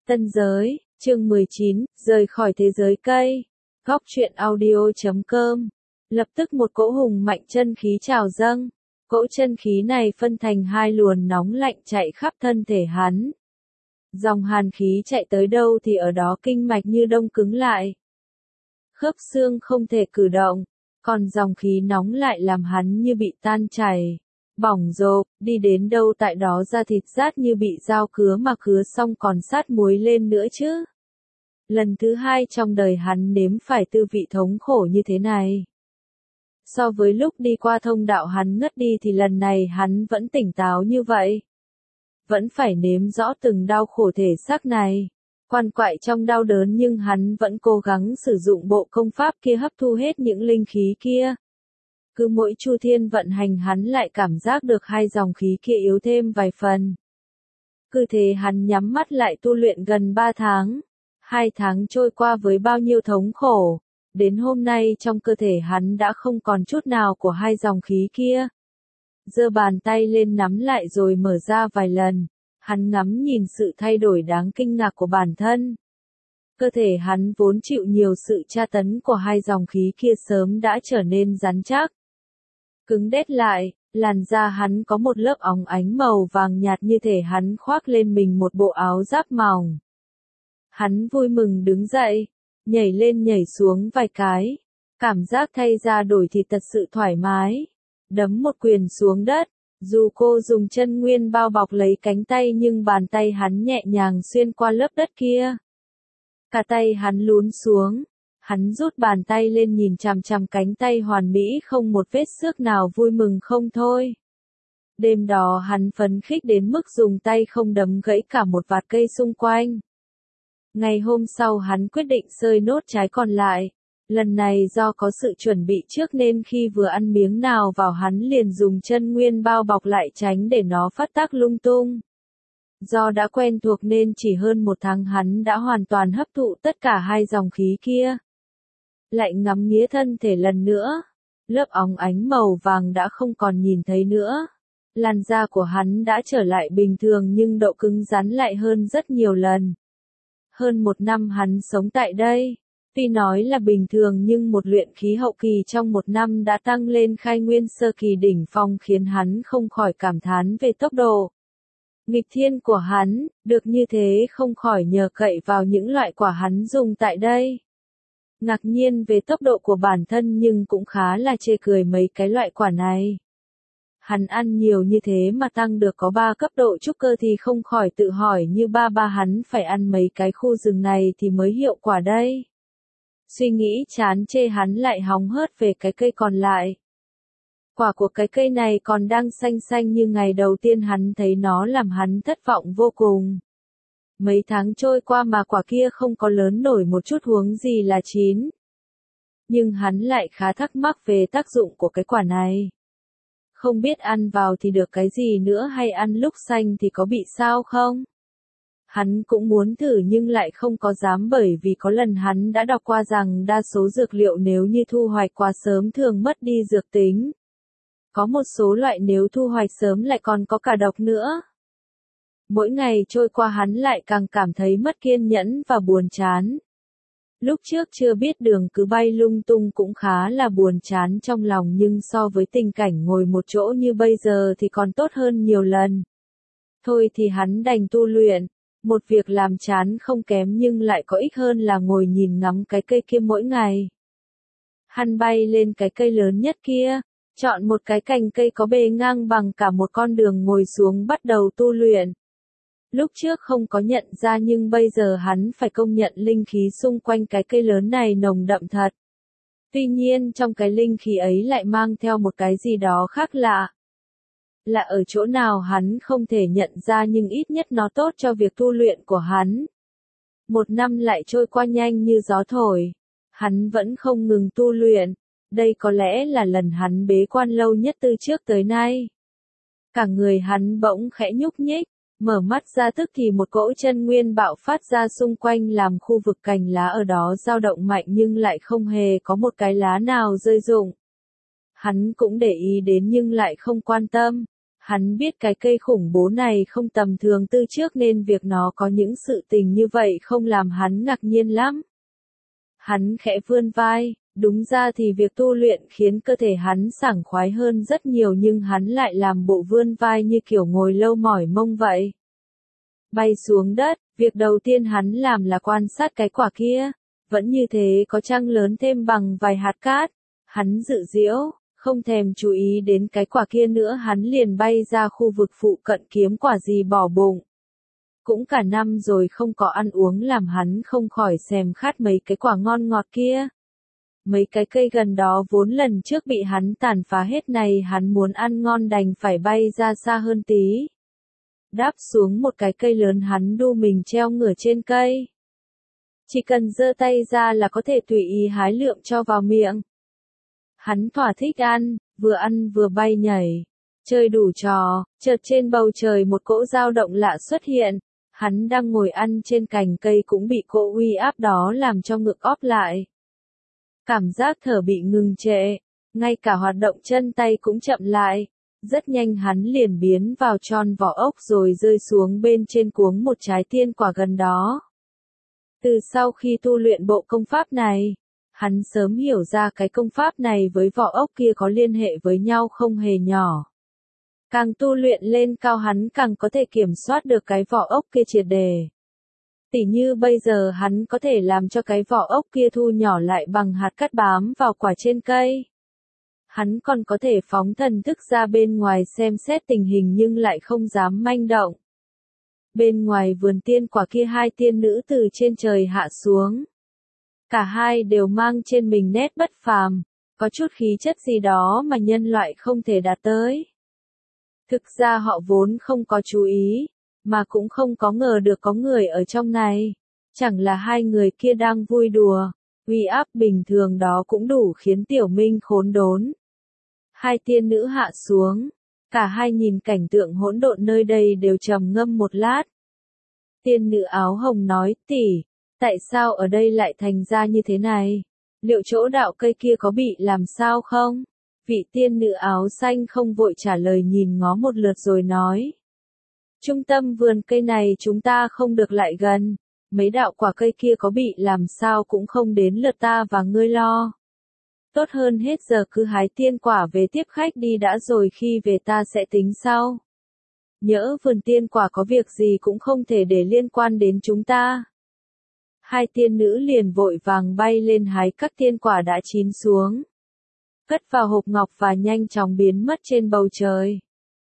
Tân giới, chương 19, rời khỏi thế giới cây. Góc truyện audio.com. Lập tức một cỗ hùng mạnh chân khí trào dâng. Cỗ chân khí này phân thành hai luồng nóng lạnh chạy khắp thân thể hắn. Dòng hàn khí chạy tới đâu thì ở đó kinh mạch như đông cứng lại. Khớp xương không thể cử động, còn dòng khí nóng lại làm hắn như bị tan chảy, bỏng rộp, đi đến đâu tại đó da thịt rát như bị dao cứa mà cứa xong còn sát muối lên nữa chứ. Lần thứ hai trong đời hắn nếm phải tư vị thống khổ như thế này. So với lúc đi qua thông đạo hắn ngất đi thì lần này hắn vẫn tỉnh táo như vậy. Vẫn phải nếm rõ từng đau khổ thể xác này. Quằn quại trong đau đớn nhưng hắn vẫn cố gắng sử dụng bộ công pháp kia hấp thu hết những linh khí kia. Cứ mỗi chu thiên vận hành hắn lại cảm giác được hai dòng khí kia yếu thêm vài phần. Cứ thế hắn nhắm mắt lại tu luyện gần 3 tháng. 2 tháng trôi qua với bao nhiêu thống khổ. Đến hôm nay trong cơ thể hắn đã không còn chút nào của hai dòng khí kia. Giơ bàn tay lên nắm lại rồi mở ra vài lần. Hắn ngắm nhìn sự thay đổi đáng kinh ngạc của bản thân. Cơ thể hắn vốn chịu nhiều sự tra tấn của hai dòng khí kia sớm đã trở nên rắn chắc. Cứng đét lại, làn da hắn có một lớp óng ánh màu vàng nhạt như thể hắn khoác lên mình một bộ áo giáp mỏng. Hắn vui mừng đứng dậy, nhảy lên nhảy xuống vài cái. Cảm giác thay da đổi thịt thật sự thoải mái. Đấm một quyền xuống đất. Dù cô dùng chân nguyên bao bọc lấy cánh tay nhưng bàn tay hắn nhẹ nhàng xuyên qua lớp đất kia. Cả tay hắn lún xuống. Hắn rút bàn tay lên nhìn chằm chằm cánh tay hoàn mỹ không một vết xước nào vui mừng không thôi. Đêm đó hắn phấn khích đến mức dùng tay không đấm gãy cả một vạt cây xung quanh. Ngày hôm sau hắn quyết định xơi nốt trái còn lại. Lần này do có sự chuẩn bị trước nên khi vừa ăn miếng nào vào hắn liền dùng chân nguyên bao bọc lại tránh để nó phát tác lung tung. Do đã quen thuộc nên chỉ hơn 1 tháng hắn đã hoàn toàn hấp thụ tất cả hai dòng khí kia. Lại ngắm nghía thân thể lần nữa. Lớp óng ánh màu vàng đã không còn nhìn thấy nữa. Làn da của hắn đã trở lại bình thường nhưng độ cứng rắn lại hơn rất nhiều lần. Hơn 1 năm hắn sống tại đây. Tuy nói là bình thường nhưng một luyện khí hậu kỳ trong 1 năm đã tăng lên khai nguyên sơ kỳ đỉnh phong khiến hắn không khỏi cảm thán về tốc độ nghịch thiên của hắn, được như thế không khỏi nhờ cậy vào những loại quả hắn dùng tại đây. Ngạc nhiên về tốc độ của bản thân nhưng cũng khá là chê cười mấy cái loại quả này. Hắn ăn nhiều như thế mà tăng được có 3 cấp độ trúc cơ thì không khỏi tự hỏi như ba hắn phải ăn mấy cái khu rừng này thì mới hiệu quả đây. Suy nghĩ chán chê hắn lại hóng hớt về cái cây còn lại. Quả của cái cây này còn đang xanh xanh như ngày đầu tiên hắn thấy nó làm hắn thất vọng vô cùng. Mấy tháng trôi qua mà quả kia không có lớn nổi một chút huống gì là chín. Nhưng hắn lại khá thắc mắc về tác dụng của cái quả này. Không biết ăn vào thì được cái gì nữa hay ăn lúc xanh thì có bị sao không? Hắn cũng muốn thử nhưng lại không có dám bởi vì có lần hắn đã đọc qua rằng đa số dược liệu nếu như thu hoạch quá sớm thường mất đi dược tính. Có một số loại nếu thu hoạch sớm lại còn có cả độc nữa. Mỗi ngày trôi qua hắn lại càng cảm thấy mất kiên nhẫn và buồn chán. Lúc trước chưa biết đường cứ bay lung tung cũng khá là buồn chán trong lòng nhưng so với tình cảnh ngồi một chỗ như bây giờ thì còn tốt hơn nhiều lần. Thôi thì hắn đành tu luyện. Một việc làm chán không kém nhưng lại có ích hơn là ngồi nhìn ngắm cái cây kia mỗi ngày. Hắn bay lên cái cây lớn nhất kia, chọn một cái cành cây có bề ngang bằng cả một con đường ngồi xuống bắt đầu tu luyện. Lúc trước không có nhận ra nhưng bây giờ hắn phải công nhận linh khí xung quanh cái cây lớn này nồng đậm thật. Tuy nhiên trong cái linh khí ấy lại mang theo một cái gì đó khác lạ. Là ở chỗ nào hắn không thể nhận ra nhưng ít nhất nó tốt cho việc tu luyện của hắn. 1 năm lại trôi qua nhanh như gió thổi. Hắn vẫn không ngừng tu luyện. Đây có lẽ là lần hắn bế quan lâu nhất từ trước tới nay. Cả người hắn bỗng khẽ nhúc nhích. Mở mắt ra tức thì một cỗ chân nguyên bạo phát ra xung quanh làm khu vực cành lá ở đó dao động mạnh nhưng lại không hề có một cái lá nào rơi rụng. Hắn cũng để ý đến nhưng lại không quan tâm. Hắn biết cái cây khủng bố này không tầm thường từ trước nên việc nó có những sự tình như vậy không làm hắn ngạc nhiên lắm. Hắn khẽ vươn vai, đúng ra thì việc tu luyện khiến cơ thể hắn sảng khoái hơn rất nhiều nhưng hắn lại làm bộ vươn vai như kiểu ngồi lâu mỏi mông vậy. Bay xuống đất, việc đầu tiên hắn làm là quan sát cái quả kia, vẫn như thế có chăng lớn thêm bằng vài hạt cát, hắn dự diễu, không thèm chú ý đến cái quả kia nữa hắn liền bay ra khu vực phụ cận kiếm quả gì bỏ bụng. Cũng cả năm rồi không có ăn uống làm hắn không khỏi thèm khát mấy cái quả ngon ngọt kia. Mấy cái cây gần đó vốn lần trước bị hắn tàn phá hết này hắn muốn ăn ngon đành phải bay ra xa hơn tí. Đáp xuống một cái cây lớn hắn đu mình treo ngửa trên cây. Chỉ cần giơ tay ra là có thể tùy ý hái lượm cho vào miệng. Hắn thỏa thích ăn vừa bay nhảy, chơi đủ trò, chợt trên bầu trời một cỗ dao động lạ xuất hiện. Hắn đang ngồi ăn trên cành cây cũng bị cỗ uy áp đó làm cho ngực óp lại. Cảm giác thở bị ngừng trệ, ngay cả hoạt động chân tay cũng chậm lại. Rất nhanh hắn liền biến vào tròn vỏ ốc rồi rơi xuống bên trên cuống một trái tiên quả gần đó. Từ sau khi tu luyện bộ công pháp này, hắn sớm hiểu ra cái công pháp này với vỏ ốc kia có liên hệ với nhau không hề nhỏ. Càng tu luyện lên cao hắn càng có thể kiểm soát được cái vỏ ốc kia triệt đề. Tỉ như bây giờ hắn có thể làm cho cái vỏ ốc kia thu nhỏ lại bằng hạt cát bám vào quả trên cây. Hắn còn có thể phóng thần thức ra bên ngoài xem xét tình hình nhưng lại không dám manh động. Bên ngoài vườn tiên quả kia hai tiên nữ từ trên trời hạ xuống. Cả hai đều mang trên mình nét bất phàm, có chút khí chất gì đó mà nhân loại không thể đạt tới. Thực ra họ vốn không có chú ý, mà cũng không có ngờ được có người ở trong này. Chẳng là hai người kia đang vui đùa, uy áp bình thường đó cũng đủ khiến Tiểu Minh khốn đốn. Hai tiên nữ hạ xuống, cả hai nhìn cảnh tượng hỗn độn nơi đây đều trầm ngâm một lát. Tiên nữ áo hồng nói, tỷ, tại sao ở đây lại thành ra như thế này? Liệu chỗ đạo cây kia có bị làm sao không? Vị tiên nữ áo xanh không vội trả lời nhìn ngó một lượt rồi nói. Trung tâm vườn cây này chúng ta không được lại gần, mấy đạo quả cây kia có bị làm sao cũng không đến lượt ta và ngươi lo. Tốt hơn hết giờ cứ hái tiên quả về tiếp khách đi đã rồi khi về ta sẽ tính sau. Nhỡ vườn tiên quả có việc gì cũng không thể để liên quan đến chúng ta. Hai tiên nữ liền vội vàng bay lên hái các tiên quả đã chín xuống. Cất vào hộp ngọc và nhanh chóng biến mất trên bầu trời.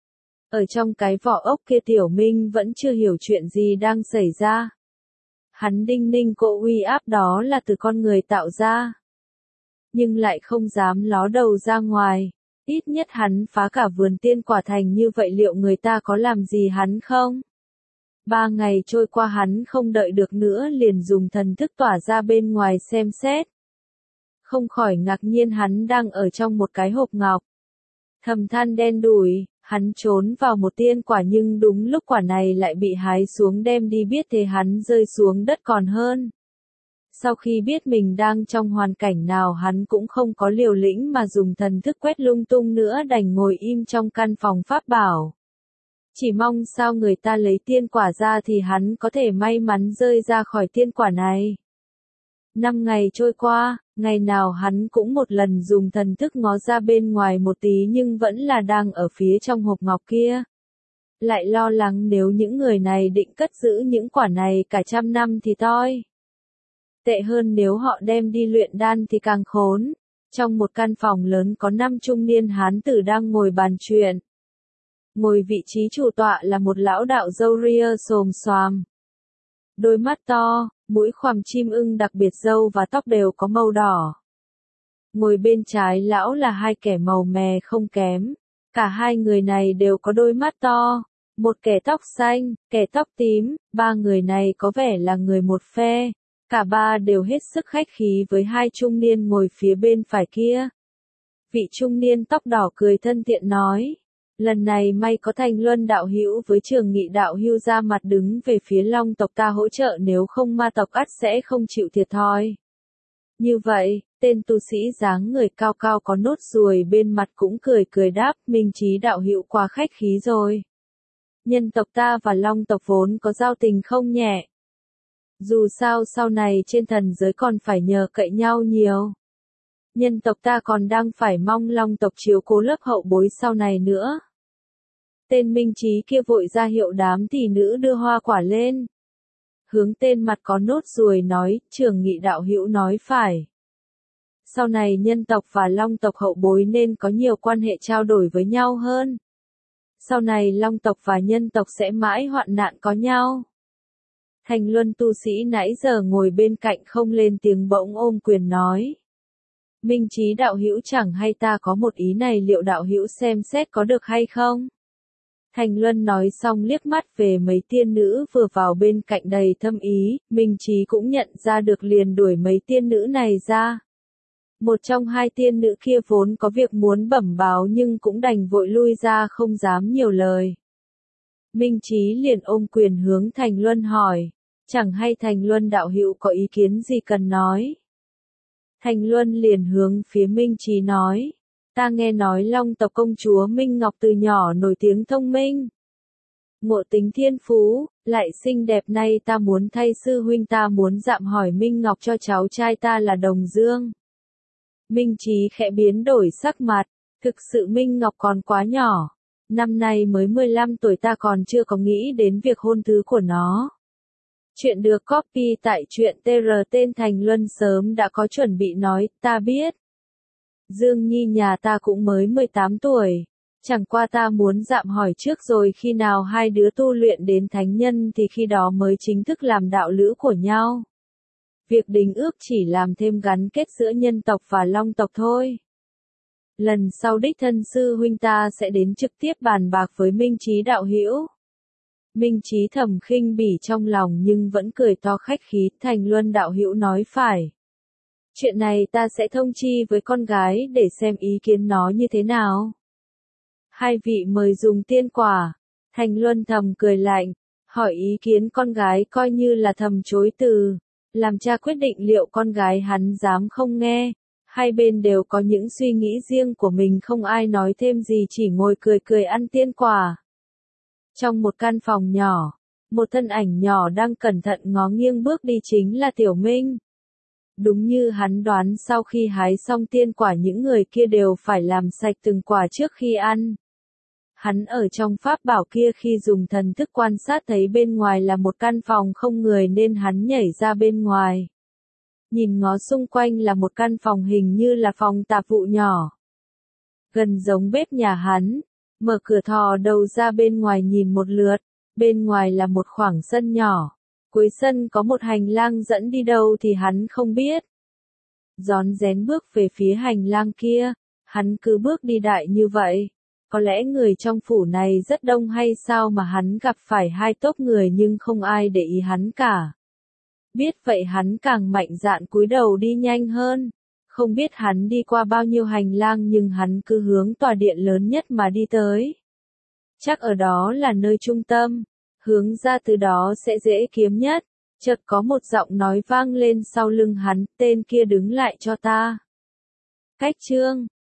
Ở trong cái vỏ ốc kia Tiểu Minh vẫn chưa hiểu chuyện gì đang xảy ra. Hắn đinh ninh cỗ uy áp đó là từ con người tạo ra. Nhưng lại không dám ló đầu ra ngoài. Ít nhất hắn phá cả vườn tiên quả thành như vậy liệu người ta có làm gì hắn không? 3 ngày trôi qua hắn không đợi được nữa liền dùng thần thức tỏa ra bên ngoài xem xét. Không khỏi ngạc nhiên hắn đang ở trong một cái hộp ngọc. Thầm than đen đủi, hắn trốn vào một tiên quả nhưng đúng lúc quả này lại bị hái xuống đem đi biết thế hắn rơi xuống đất còn hơn. Sau khi biết mình đang trong hoàn cảnh nào hắn cũng không có liều lĩnh mà dùng thần thức quét lung tung nữa đành ngồi im trong căn phòng pháp bảo. Chỉ mong sao người ta lấy tiên quả ra thì hắn có thể may mắn rơi ra khỏi tiên quả này. 5 ngày trôi qua, ngày nào hắn cũng một lần dùng thần thức ngó ra bên ngoài một tí nhưng vẫn là đang ở phía trong hộp ngọc kia. Lại lo lắng nếu những người này định cất giữ những quả này cả trăm năm thì toi. Tệ hơn nếu họ đem đi luyện đan thì càng khốn. Trong một căn phòng lớn có 5 trung niên hán tử đang ngồi bàn chuyện. Ngồi vị trí chủ tọa là một lão đạo râu ria xồm xoàm. Đôi mắt to, mũi khoằm chim ưng đặc biệt râu và tóc đều có màu đỏ. Ngồi bên trái lão là hai kẻ màu mè không kém. Cả hai người này đều có đôi mắt to. Một kẻ tóc xanh, kẻ tóc tím, ba người này có vẻ là người một phe. Cả ba đều hết sức khách khí với hai trung niên ngồi phía bên phải kia. Vị trung niên tóc đỏ cười thân thiện nói. Lần này may có Thanh Luân đạo hữu với Trường Nghị đạo hữu ra mặt đứng về phía Long tộc ta hỗ trợ nếu không ma tộc ắt sẽ không chịu thiệt thòi. Như vậy, Tên tu sĩ dáng người cao cao có nốt ruồi bên mặt cũng cười cười đáp, Minh Chí đạo hữu quá khách khí rồi. Nhân tộc ta và Long tộc vốn có giao tình không nhẹ. Dù sao sau này trên thần giới còn phải nhờ cậy nhau nhiều. Nhân tộc ta còn đang phải mong Long tộc chiếu cố lớp hậu bối sau này nữa. Tên Minh Chí kia vội ra hiệu đám tỷ nữ đưa hoa quả lên. Hướng tên mặt có nốt ruồi nói, Trường Nghị đạo hữu nói phải. Sau này nhân tộc và Long tộc hậu bối nên có nhiều quan hệ trao đổi với nhau hơn. Sau này Long tộc và nhân tộc sẽ mãi hoạn nạn có nhau. Thành Luân tu sĩ nãy giờ ngồi bên cạnh không lên tiếng bỗng ôm quyền nói. Minh Chí đạo hữu chẳng hay ta có một ý này, liệu đạo hữu xem xét có được hay không? Thành Luân nói xong liếc mắt về mấy tiên nữ vừa vào bên cạnh đầy thâm ý, Minh Chí cũng nhận ra được liền đuổi mấy tiên nữ này ra. Một trong hai tiên nữ kia vốn có việc muốn bẩm báo nhưng cũng đành vội lui ra không dám nhiều lời. Minh Chí liền ôm quyền hướng Thành Luân hỏi, chẳng hay Thành Luân đạo hữu có ý kiến gì cần nói. Thành Luân liền hướng phía Minh Chí nói, ta nghe nói Long tộc công chúa Minh Ngọc từ nhỏ nổi tiếng thông minh, ngộ tính thiên phú, lại xinh đẹp, nay ta muốn thay sư huynh ta muốn dạm hỏi Minh Ngọc cho cháu trai ta là Đồng Dương. Minh Chí khẽ biến đổi sắc mặt, thực sự Minh Ngọc còn quá nhỏ, năm nay mới 15 tuổi, ta còn chưa có nghĩ đến việc hôn thứ của nó. Chuyện được copy tại truyện TR, tên Thành Luân sớm đã có chuẩn bị nói, ta biết. Dương Nhi nhà ta cũng mới 18 tuổi, chẳng qua ta muốn dạm hỏi trước rồi khi nào hai đứa tu luyện đến thánh nhân thì khi đó mới chính thức làm đạo lữ của nhau. Việc đính ước chỉ làm thêm gắn kết giữa nhân tộc và Long tộc thôi. Lần sau đích thân sư huynh ta sẽ đến trực tiếp bàn bạc với Minh Chí đạo hữu. Minh Chí thầm khinh bỉ trong lòng nhưng vẫn cười to khách khí, Thành Luân đạo hữu nói phải. Chuyện này ta sẽ thông chi với con gái để xem ý kiến nó như thế nào. Hai vị mời dùng tiên quả. Thành Luân thầm cười lạnh, hỏi ý kiến con gái coi như là thầm chối từ. Làm cha quyết định liệu con gái hắn dám không nghe. Hai bên đều có những suy nghĩ riêng của mình, không ai nói thêm gì, chỉ ngồi cười cười ăn tiên quả. Trong một căn phòng nhỏ, một thân ảnh nhỏ đang cẩn thận ngó nghiêng bước đi chính là Tiểu Minh. Đúng như hắn đoán, sau khi hái xong tiên quả những người kia đều phải làm sạch từng quả trước khi ăn. Hắn ở trong pháp bảo kia khi dùng thần thức quan sát thấy bên ngoài là một căn phòng không người nên hắn nhảy ra bên ngoài. Nhìn ngó xung quanh là một căn phòng hình như là phòng tạp vụ nhỏ. Gần giống bếp nhà hắn, mở cửa thò đầu ra bên ngoài nhìn một lượt, bên ngoài là một khoảng sân nhỏ. Cuối sân có một hành lang dẫn đi đâu thì hắn không biết. Rón rén bước về phía hành lang kia, hắn cứ bước đi đại như vậy. Có lẽ người trong phủ này rất đông hay sao mà hắn gặp phải hai tốp người nhưng không ai để ý hắn cả. Biết vậy hắn càng mạnh dạn cúi đầu đi nhanh hơn. Không biết hắn đi qua bao nhiêu hành lang nhưng hắn cứ hướng tòa điện lớn nhất mà đi tới. Chắc ở đó là nơi trung tâm, hướng ra từ đó sẽ dễ kiếm nhất. Chợt có một giọng nói vang lên sau lưng hắn, tên kia đứng lại cho ta. Cách chương